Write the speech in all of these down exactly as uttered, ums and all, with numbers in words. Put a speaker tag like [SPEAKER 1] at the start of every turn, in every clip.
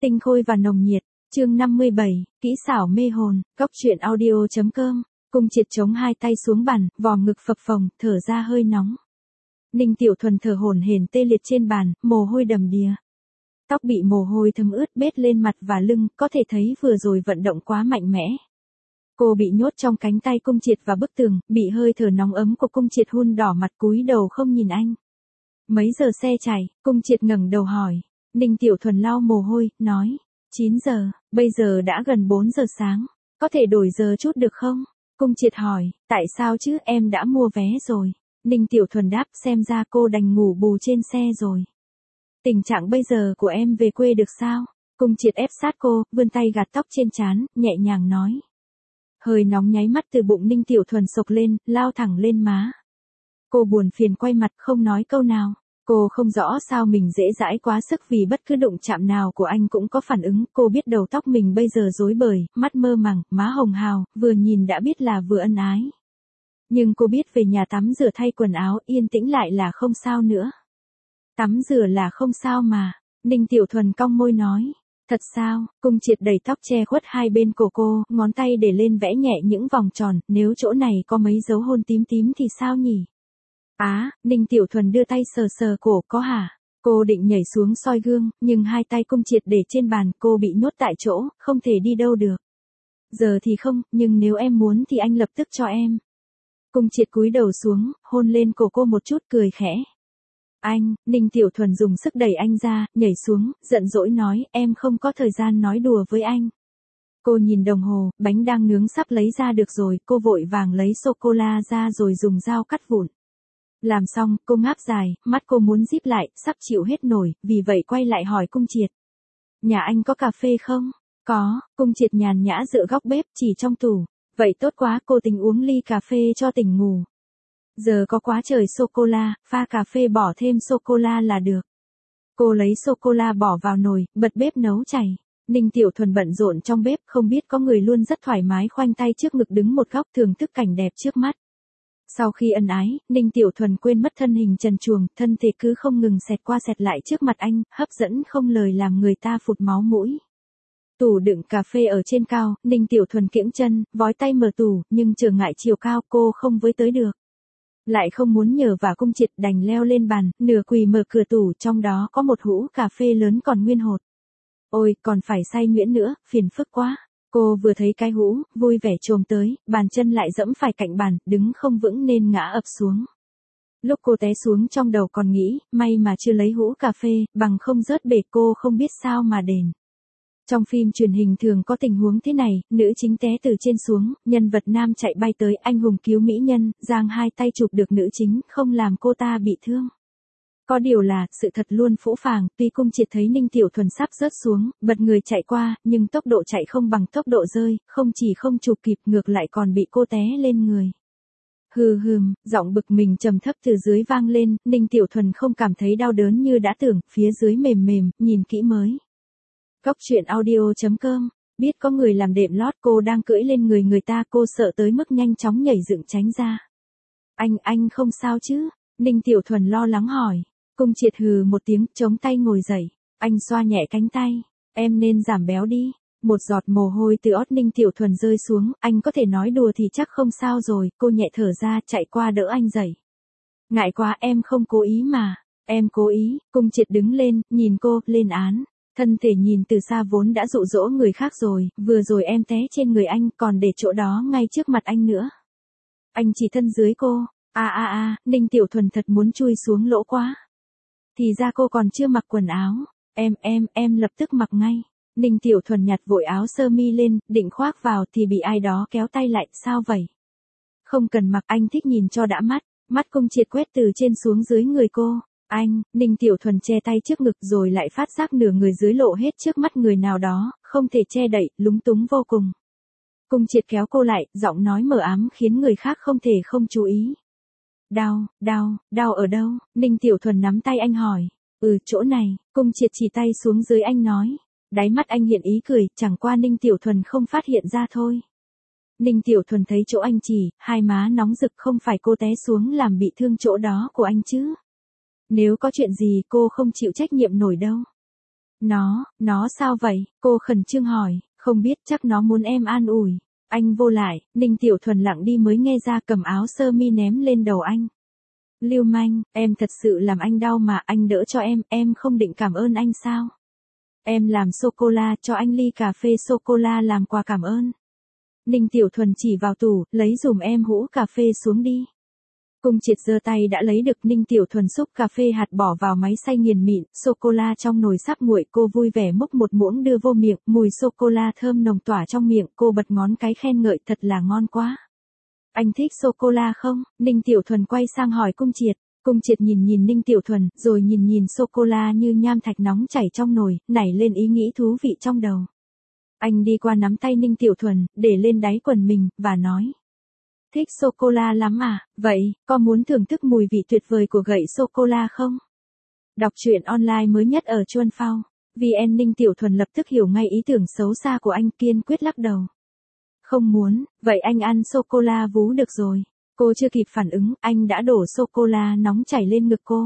[SPEAKER 1] Tinh khôi và nồng nhiệt, chương năm mươi bảy, kỹ xảo mê hồn, góc truyện audio chấm com. Cung Triệt chống hai tay xuống bàn, vòm ngực phập phồng, thở ra hơi nóng. Ninh Tiểu Thuần thở hổn hển tê liệt trên bàn, mồ hôi đầm đìa. Tóc bị mồ hôi thấm ướt bết lên mặt và lưng, có thể thấy vừa rồi vận động quá mạnh mẽ. Cô bị nhốt trong cánh tay Cung Triệt và bức tường, bị hơi thở nóng ấm của Cung Triệt hun đỏ mặt, cúi đầu không nhìn anh. Mấy giờ xe chạy, Cung Triệt ngẩng đầu hỏi. Ninh Tiểu Thuần lau mồ hôi, nói. chín giờ, bây giờ đã gần bốn giờ sáng. Có thể đổi giờ chút được không? Cung Triệt hỏi, tại sao chứ, em đã mua vé rồi. Ninh Tiểu Thuần đáp, xem ra cô đành ngủ bù trên xe rồi. Tình trạng bây giờ của em về quê được sao? Cung Triệt ép sát cô, vươn tay gạt tóc trên trán, nhẹ nhàng nói. Hơi nóng nháy mắt từ bụng Ninh Tiểu Thuần sộc lên, lao thẳng lên má. Cô buồn phiền quay mặt không nói câu nào. Cô không rõ sao mình dễ dãi quá sức vì bất cứ đụng chạm nào của anh cũng có phản ứng. Cô biết đầu tóc mình bây giờ rối bời, mắt mơ màng, má hồng hào, vừa nhìn đã biết là vừa ân ái. Nhưng cô biết về nhà tắm rửa thay quần áo yên tĩnh lại là không sao nữa. Tắm rửa là không sao mà. Ninh Tiểu Thuần cong môi nói. Thật sao? Cung Triệt đẩy tóc che khuất hai bên cổ cô, ngón tay để lên vẽ nhẹ những vòng tròn, nếu chỗ này có mấy dấu hôn tím tím thì sao nhỉ? Á, à, Ninh Tiểu Thuần đưa tay sờ sờ cổ, có hả? Cô định nhảy xuống soi gương, nhưng hai tay Cung Triệt để trên bàn, cô bị nhốt tại chỗ, không thể đi đâu được. Giờ thì không, nhưng nếu em muốn thì anh lập tức cho em. Cung Triệt cúi đầu xuống, hôn lên cổ cô một chút, cười khẽ. Anh, Ninh Tiểu Thuần dùng sức đẩy anh ra, nhảy xuống, giận dỗi nói, em không có thời gian nói đùa với anh. Cô nhìn đồng hồ, bánh đang nướng sắp lấy ra được rồi, cô vội vàng lấy sô-cô-la ra rồi dùng dao cắt vụn. Làm xong, cô ngáp dài, mắt cô muốn díp lại, sắp chịu hết nổi, vì vậy quay lại hỏi Cung Triệt. Nhà anh có cà phê không? Có, Cung Triệt nhàn nhã dựa góc bếp, chỉ trong tủ. Vậy tốt quá, cô tính uống ly cà phê cho tỉnh ngủ. Giờ có quá trời sô-cô-la, pha cà phê bỏ thêm sô-cô-la là được. Cô lấy sô-cô-la bỏ vào nồi, bật bếp nấu chảy. Ninh Tiểu Thuần bận rộn trong bếp, không biết có người luôn rất thoải mái khoanh tay trước ngực đứng một góc thưởng thức cảnh đẹp trước mắt. Sau khi ân ái, Ninh Tiểu Thuần quên mất thân hình trần truồng, thân thể cứ không ngừng xẹt qua xẹt lại trước mặt anh, hấp dẫn không lời làm người ta phụt máu mũi. Tủ đựng cà phê ở trên cao, Ninh Tiểu Thuần kiễng chân, vói tay mở tủ, nhưng trở ngại chiều cao cô không với tới được. Lại không muốn nhờ vả Cung Triệt đành leo lên bàn, nửa quỳ mở cửa tủ, trong đó có một hũ cà phê lớn còn nguyên hột. Ôi, còn phải xay nhuyễn nữa, phiền phức quá. Cô vừa thấy cái hũ, vui vẻ chồm tới, bàn chân lại dẫm phải cạnh bàn, đứng không vững nên ngã ập xuống. Lúc cô té xuống trong đầu còn nghĩ, may mà chưa lấy hũ cà phê, bằng không rớt bể cô không biết sao mà đền. Trong phim truyền hình thường có tình huống thế này, nữ chính té từ trên xuống, nhân vật nam chạy bay tới, anh hùng cứu mỹ nhân, giang hai tay chụp được nữ chính, không làm cô ta bị thương. Có điều là, sự thật luôn phũ phàng, tuy Cung Triệt thấy Ninh Tiểu Thuần sắp rớt xuống, bật người chạy qua, nhưng tốc độ chạy không bằng tốc độ rơi, không chỉ không chụp kịp ngược lại còn bị cô té lên người. Hừ hừm, giọng bực mình trầm thấp từ dưới vang lên, Ninh Tiểu Thuần không cảm thấy đau đớn như đã tưởng, phía dưới mềm mềm, nhìn kỹ mới. Góc truyện audio chấm com, biết có người làm đệm lót, cô đang cưỡi lên người người ta, cô sợ tới mức nhanh chóng nhảy dựng tránh ra. Anh, anh không sao chứ? Ninh Tiểu Thuần lo lắng hỏi. Cung Triệt hừ một tiếng, chống tay ngồi dậy. Anh xoa nhẹ cánh tay. Em nên giảm béo đi. Một giọt mồ hôi từ ót Ninh Tiểu Thuần rơi xuống, anh có thể nói đùa thì chắc không sao rồi, cô nhẹ thở ra, chạy qua đỡ anh dậy. Ngại quá, em không cố ý mà. Em cố ý. Cung Triệt đứng lên, nhìn cô, lên án. Thân thể nhìn từ xa vốn đã dụ dỗ người khác rồi, vừa rồi em té trên người anh, còn để chỗ đó ngay trước mặt anh nữa. Anh chỉ thân dưới cô. A a a, Ninh Tiểu Thuần thật muốn chui xuống lỗ quá. Thì ra cô còn chưa mặc quần áo. Em, em, em lập tức mặc ngay. Ninh Tiểu Thuần nhặt vội áo sơ mi lên, định khoác vào thì bị ai đó kéo tay lại, sao vậy? Không cần mặc, anh thích nhìn cho đã mắt. Mắt Cung Triệt quét từ trên xuống dưới người cô. Anh, Ninh Tiểu Thuần che tay trước ngực rồi lại phát giác nửa người dưới lộ hết trước mắt người nào đó, không thể che đậy, lúng túng vô cùng. Cung Triệt kéo cô lại, giọng nói mờ ám khiến người khác không thể không chú ý. Đau, đau, đau ở đâu? Ninh Tiểu Thuần nắm tay anh hỏi. Ừ, chỗ này. Cung Triệt chỉ tay xuống dưới anh nói. Đáy mắt anh hiện ý cười, chẳng qua Ninh Tiểu Thuần không phát hiện ra thôi. Ninh Tiểu Thuần thấy chỗ anh chỉ, hai má nóng rực, không phải cô té xuống làm bị thương chỗ đó của anh chứ? Nếu có chuyện gì cô không chịu trách nhiệm nổi đâu. Nó, nó sao vậy? Cô khẩn trương hỏi, không biết, chắc nó muốn em an ủi. Anh vô lại, Ninh Tiểu Thuần lặng đi mới nghe ra, cầm áo sơ mi ném lên đầu anh. Lưu manh, em thật sự làm anh đau mà, anh đỡ cho em, em không định cảm ơn anh sao? Em làm sô-cô-la cho anh ly cà phê sô-cô-la làm quà cảm ơn. Ninh Tiểu Thuần chỉ vào tủ, lấy dùm em hũ cà phê xuống đi. Cung Triệt giơ tay đã lấy được. Ninh Tiểu Thuần xúc cà phê hạt bỏ vào máy xay nghiền mịn, sô-cô-la trong nồi sắp nguội, cô vui vẻ múc một muỗng đưa vô miệng, mùi sô-cô-la thơm nồng tỏa trong miệng, cô bật ngón cái khen ngợi, thật là ngon quá. Anh thích sô-cô-la không? Ninh Tiểu Thuần quay sang hỏi Cung Triệt. Cung Triệt nhìn nhìn Ninh Tiểu Thuần, rồi nhìn nhìn sô-cô-la như nham thạch nóng chảy trong nồi, nảy lên ý nghĩ thú vị trong đầu. Anh đi qua nắm tay Ninh Tiểu Thuần, để lên đáy quần mình, và nói. Thích sô-cô-la lắm à, vậy, có muốn thưởng thức mùi vị tuyệt vời của gậy sô-cô-la không? Đọc truyện online mới nhất ở Chuan Phao. vê en Ninh Tiểu Thuần lập tức hiểu ngay ý tưởng xấu xa của anh, kiên quyết lắc đầu. Không muốn, vậy anh ăn sô-cô-la vú được rồi. Cô chưa kịp phản ứng, anh đã đổ sô-cô-la nóng chảy lên ngực cô.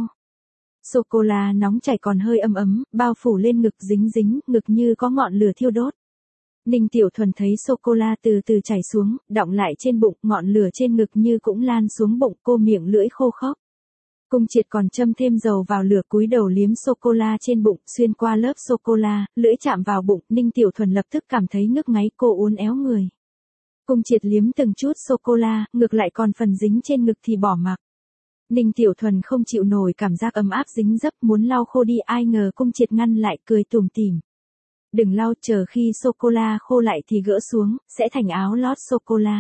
[SPEAKER 1] Sô-cô-la nóng chảy còn hơi ấm ấm, bao phủ lên ngực, dính dính, ngực như có ngọn lửa thiêu đốt. Ninh Tiểu Thuần thấy sô-cô-la từ từ chảy xuống, đọng lại trên bụng, ngọn lửa trên ngực như cũng lan xuống bụng, cô miệng lưỡi khô khốc. Cung Triệt còn châm thêm dầu vào lửa, cúi đầu liếm sô-cô-la trên bụng, xuyên qua lớp sô-cô-la, lưỡi chạm vào bụng, Ninh Tiểu Thuần lập tức cảm thấy ngức ngáy, cô uốn éo người. Cung Triệt liếm từng chút sô-cô-la, ngược lại còn phần dính trên ngực thì bỏ mặc. Ninh Tiểu Thuần không chịu nổi cảm giác ấm áp dính dấp, muốn lau khô đi, ai ngờ Cung Triệt ngăn lại, cười tủm tỉm. Đừng lau, chờ khi sô-cô-la khô lại thì gỡ xuống, sẽ thành áo lót sô-cô-la.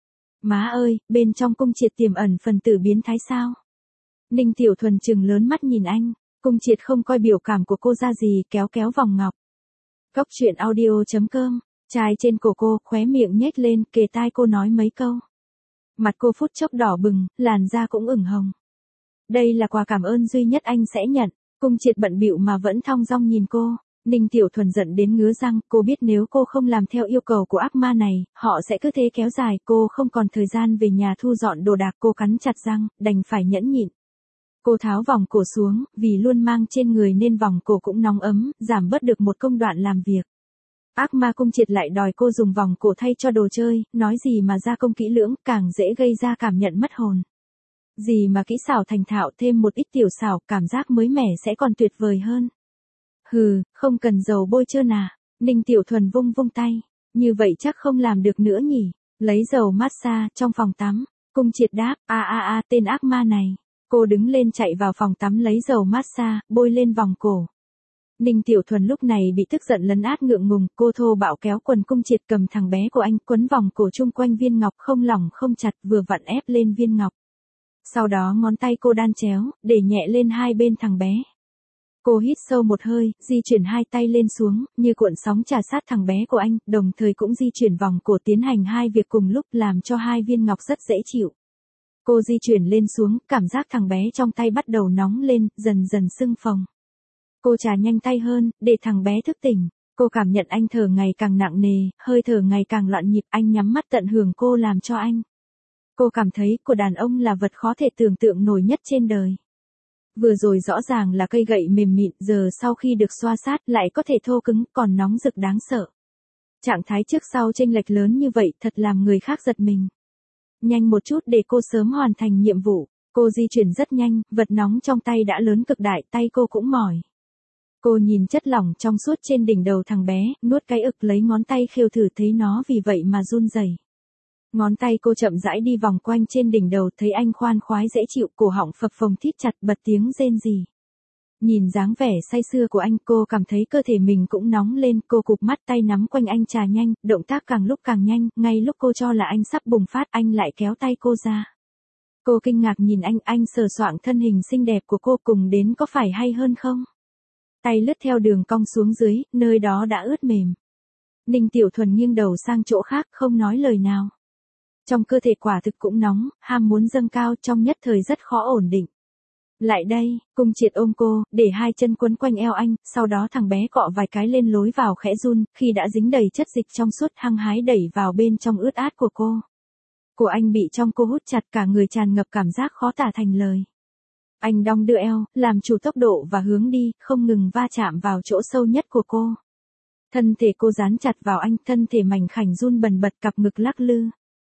[SPEAKER 1] Má ơi, bên trong Cung Triệt tiềm ẩn phần tử biến thái sao? Ninh Tiểu Thuần trừng lớn mắt nhìn anh, Cung Triệt không coi biểu cảm của cô ra gì, kéo kéo vòng ngọc. Cóc truyện audio chấm com, chai trên cổ cô, khóe miệng nhếch lên, kề tai cô nói mấy câu. Mặt cô phút chốc đỏ bừng, làn da cũng ửng hồng. Đây là quà cảm ơn duy nhất anh sẽ nhận. Cung Triệt bận bịu mà vẫn thong dong nhìn cô. Ninh Tiểu Thuần giận đến ngứa răng, cô biết nếu cô không làm theo yêu cầu của ác ma này, họ sẽ cứ thế kéo dài, cô không còn thời gian về nhà thu dọn đồ đạc, cô cắn chặt răng, đành phải nhẫn nhịn. Cô tháo vòng cổ xuống, vì luôn mang trên người nên vòng cổ cũng nóng ấm, giảm bớt được một công đoạn làm việc. Ác ma Cung Triệt lại đòi cô dùng vòng cổ thay cho đồ chơi, nói gì mà gia công kỹ lưỡng, càng dễ gây ra cảm nhận mất hồn. Gì mà kỹ xảo thành thạo, thêm một ít tiểu xảo, cảm giác mới mẻ sẽ còn tuyệt vời hơn. Hừ, không cần dầu bôi trơn à. Ninh Tiểu Thuần vung vung tay. Như vậy chắc không làm được nữa nhỉ. Lấy dầu massage trong phòng tắm. Cung Triệt đáp, a a a tên ác ma này. Cô đứng lên chạy vào phòng tắm lấy dầu massage, bôi lên vòng cổ. Ninh Tiểu Thuần lúc này bị tức giận lấn át ngượng ngùng, cô thô bạo kéo quần Cung Triệt, cầm thằng bé của anh, quấn vòng cổ chung quanh viên ngọc, không lỏng không chặt, vừa vặn ép lên viên ngọc. Sau đó ngón tay cô đan chéo, để nhẹ lên hai bên thằng bé. Cô hít sâu một hơi, di chuyển hai tay lên xuống, như cuộn sóng trà sát thằng bé của anh, đồng thời cũng di chuyển vòng cổ, tiến hành hai việc cùng lúc, làm cho hai viên ngọc rất dễ chịu. Cô di chuyển lên xuống, cảm giác thằng bé trong tay bắt đầu nóng lên, dần dần sưng phồng. Cô chà nhanh tay hơn, để thằng bé thức tỉnh. Cô cảm nhận anh thở ngày càng nặng nề, hơi thở ngày càng loạn nhịp, anh nhắm mắt tận hưởng cô làm cho anh. Cô cảm thấy của đàn ông là vật khó thể tưởng tượng nổi nhất trên đời. Vừa rồi rõ ràng là cây gậy mềm mịn, giờ sau khi được xoa sát lại có thể thô cứng, còn nóng rực đáng sợ. Trạng thái trước sau chênh lệch lớn như vậy thật làm người khác giật mình. Nhanh một chút để cô sớm hoàn thành nhiệm vụ. Cô di chuyển rất nhanh, vật nóng trong tay đã lớn cực đại, tay cô cũng mỏi. Cô nhìn chất lỏng trong suốt trên đỉnh đầu thằng bé, nuốt cái ực, lấy ngón tay khêu thử, thấy nó vì vậy mà run rẩy. Ngón tay cô chậm rãi đi vòng quanh trên đỉnh đầu, thấy anh khoan khoái dễ chịu, cổ họng phập phồng thít chặt, bật tiếng rên rỉ. Nhìn dáng vẻ say sưa của anh, cô cảm thấy cơ thể mình cũng nóng lên, cô cụp mắt, tay nắm quanh anh chà nhanh, động tác càng lúc càng nhanh, ngay lúc cô cho là anh sắp bùng phát, anh lại kéo tay cô ra. Cô kinh ngạc nhìn anh, anh sờ soạng thân hình xinh đẹp của cô, cùng đến có phải hay hơn không? Tay lướt theo đường cong xuống dưới, nơi đó đã ướt mềm. Ninh Tiểu Thuần nghiêng đầu sang chỗ khác, không nói lời nào. Trong cơ thể quả thực cũng nóng, ham muốn dâng cao, trong nhất thời rất khó ổn định. Lại đây, Cung Triệt ôm cô, để hai chân quấn quanh eo anh, sau đó thằng bé cọ vài cái lên lối vào khẽ run, khi đã dính đầy chất dịch trong suốt, hăng hái đẩy vào bên trong ướt át của cô. Của anh bị trong cô hút chặt, cả người tràn ngập cảm giác khó tả thành lời. Anh đong đưa eo, làm chủ tốc độ và hướng đi, không ngừng va chạm vào chỗ sâu nhất của cô. Thân thể cô dán chặt vào anh, thân thể mảnh khảnh run bần bật, cặp ngực lắc lư.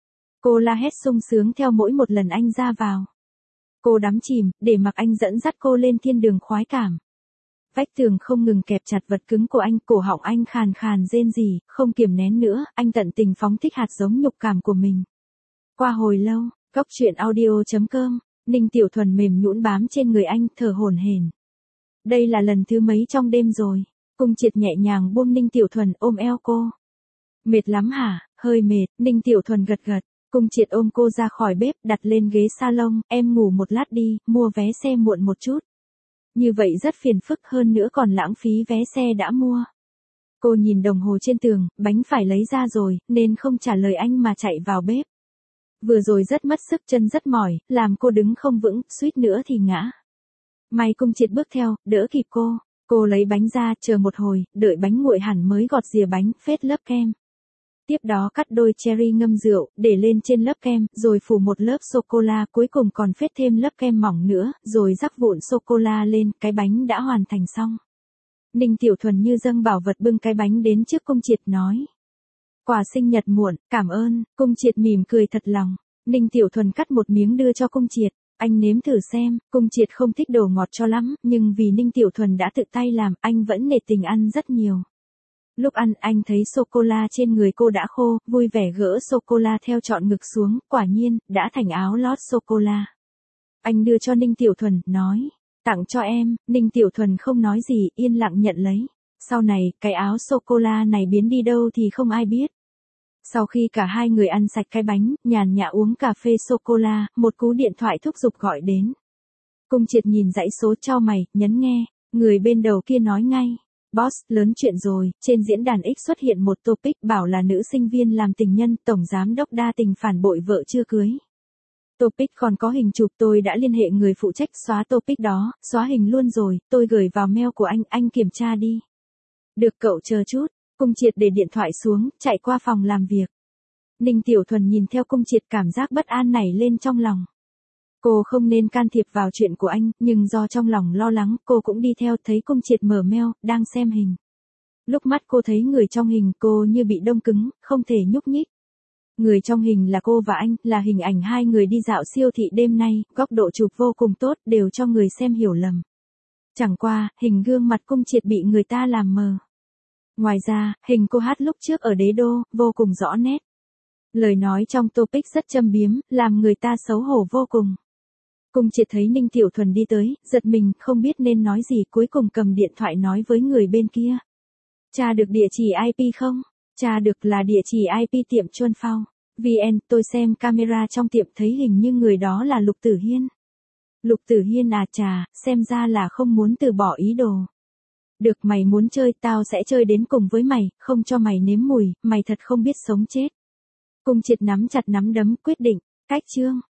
[SPEAKER 1] Cô la hét sung sướng theo mỗi một lần anh ra vào. Cô đắm chìm, để mặc anh dẫn dắt cô lên thiên đường khoái cảm. Vách tường không ngừng kẹp chặt vật cứng của anh, cổ họng anh khàn khàn rên rỉ, không kiềm nén nữa, anh tận tình phóng thích hạt giống nhục cảm của mình. Qua hồi lâu, Góc truyện audio chấm com, Ninh Tiểu Thuần mềm nhũn bám trên người anh, thở hổn hển. Đây là lần thứ mấy trong đêm rồi? Cung Triệt nhẹ nhàng buông Ninh Tiểu Thuần, ôm eo cô. Mệt lắm hả? Hơi mệt, Ninh Tiểu Thuần gật gật. Cung Triệt ôm cô ra khỏi bếp, đặt lên ghế salon, em ngủ một lát đi, mua vé xe muộn một chút. Như vậy rất phiền phức, hơn nữa còn lãng phí vé xe đã mua. Cô nhìn đồng hồ trên tường, bánh phải lấy ra rồi, nên không trả lời anh mà chạy vào bếp. Vừa rồi rất mất sức, chân rất mỏi, làm cô đứng không vững, suýt nữa thì ngã. May Cung Triệt bước theo, đỡ kịp cô. Cô lấy bánh ra, chờ một hồi, đợi bánh nguội hẳn mới gọt rìa bánh, phết lớp kem. Tiếp đó cắt đôi cherry ngâm rượu, để lên trên lớp kem, rồi phủ một lớp sô-cô-la, cuối cùng còn phết thêm lớp kem mỏng nữa, rồi rắc vụn sô-cô-la lên, cái bánh đã hoàn thành xong. Ninh Tiểu Thuần như dâng bảo vật bưng cái bánh đến trước Cung Triệt nói. Quà sinh nhật muộn, cảm ơn. Cung Triệt mỉm cười thật lòng. Ninh Tiểu Thuần cắt một miếng đưa cho Cung Triệt. Anh nếm thử xem. Cung Triệt không thích đồ ngọt cho lắm, nhưng vì Ninh Tiểu Thuần đã tự tay làm, anh vẫn nể tình ăn rất nhiều. Lúc ăn, anh thấy sô-cô-la trên người cô đã khô, vui vẻ gỡ sô-cô-la theo trọn ngực xuống, quả nhiên, đã thành áo lót sô-cô-la. Anh đưa cho Ninh Tiểu Thuần, nói, tặng cho em. Ninh Tiểu Thuần không nói gì, yên lặng nhận lấy. Sau này, cái áo sô-cô-la này biến đi đâu thì không ai biết. Sau khi cả hai người ăn sạch cái bánh, nhàn nhã uống cà phê sô-cô-la, một cú điện thoại thúc giục gọi đến. Cung Triệt nhìn dãy số chau mày, nhấn nghe, người bên đầu kia nói ngay. Boss, lớn chuyện rồi, trên diễn đàn X xuất hiện một topic bảo là nữ sinh viên làm tình nhân, tổng giám đốc đa tình phản bội vợ chưa cưới. Topic còn có hình chụp, tôi đã liên hệ người phụ trách xóa topic đó, xóa hình luôn rồi, tôi gửi vào mail của anh, anh kiểm tra đi. Được, cậu chờ chút. Cung Triệt để điện thoại xuống, chạy qua phòng làm việc. Ninh Tiểu Thuần nhìn theo Cung Triệt, cảm giác bất an nảy lên trong lòng. Cô không nên can thiệp vào chuyện của anh, nhưng do trong lòng lo lắng, cô cũng đi theo, thấy Cung Triệt mở mail, đang xem hình. Lúc mắt cô thấy người trong hình, cô như bị đông cứng, không thể nhúc nhích. Người trong hình là cô và anh, là hình ảnh hai người đi dạo siêu thị đêm nay, góc độ chụp vô cùng tốt, đều cho người xem hiểu lầm. Chẳng qua, hình gương mặt Cung Triệt bị người ta làm mờ. Ngoài ra, hình cô hát lúc trước ở Đế Đô, vô cùng rõ nét. Lời nói trong topic rất châm biếm, làm người ta xấu hổ vô cùng. Cung Triệt thấy Ninh Tiểu Thuần đi tới, giật mình, không biết nên nói gì, cuối cùng cầm điện thoại nói với người bên kia. Tra được địa chỉ i pê không? Tra được, là địa chỉ i pê tiệm Chuân Phao. vê en, tôi xem camera trong tiệm thấy hình như người đó là Lục Tử Hiên. Lục Tử Hiên à, chà, xem ra là không muốn từ bỏ ý đồ. Được, mày muốn chơi, tao sẽ chơi đến cùng với mày, không cho mày nếm mùi, mày thật không biết sống chết. Cung Triệt nắm chặt nắm đấm, quyết định, cách chương.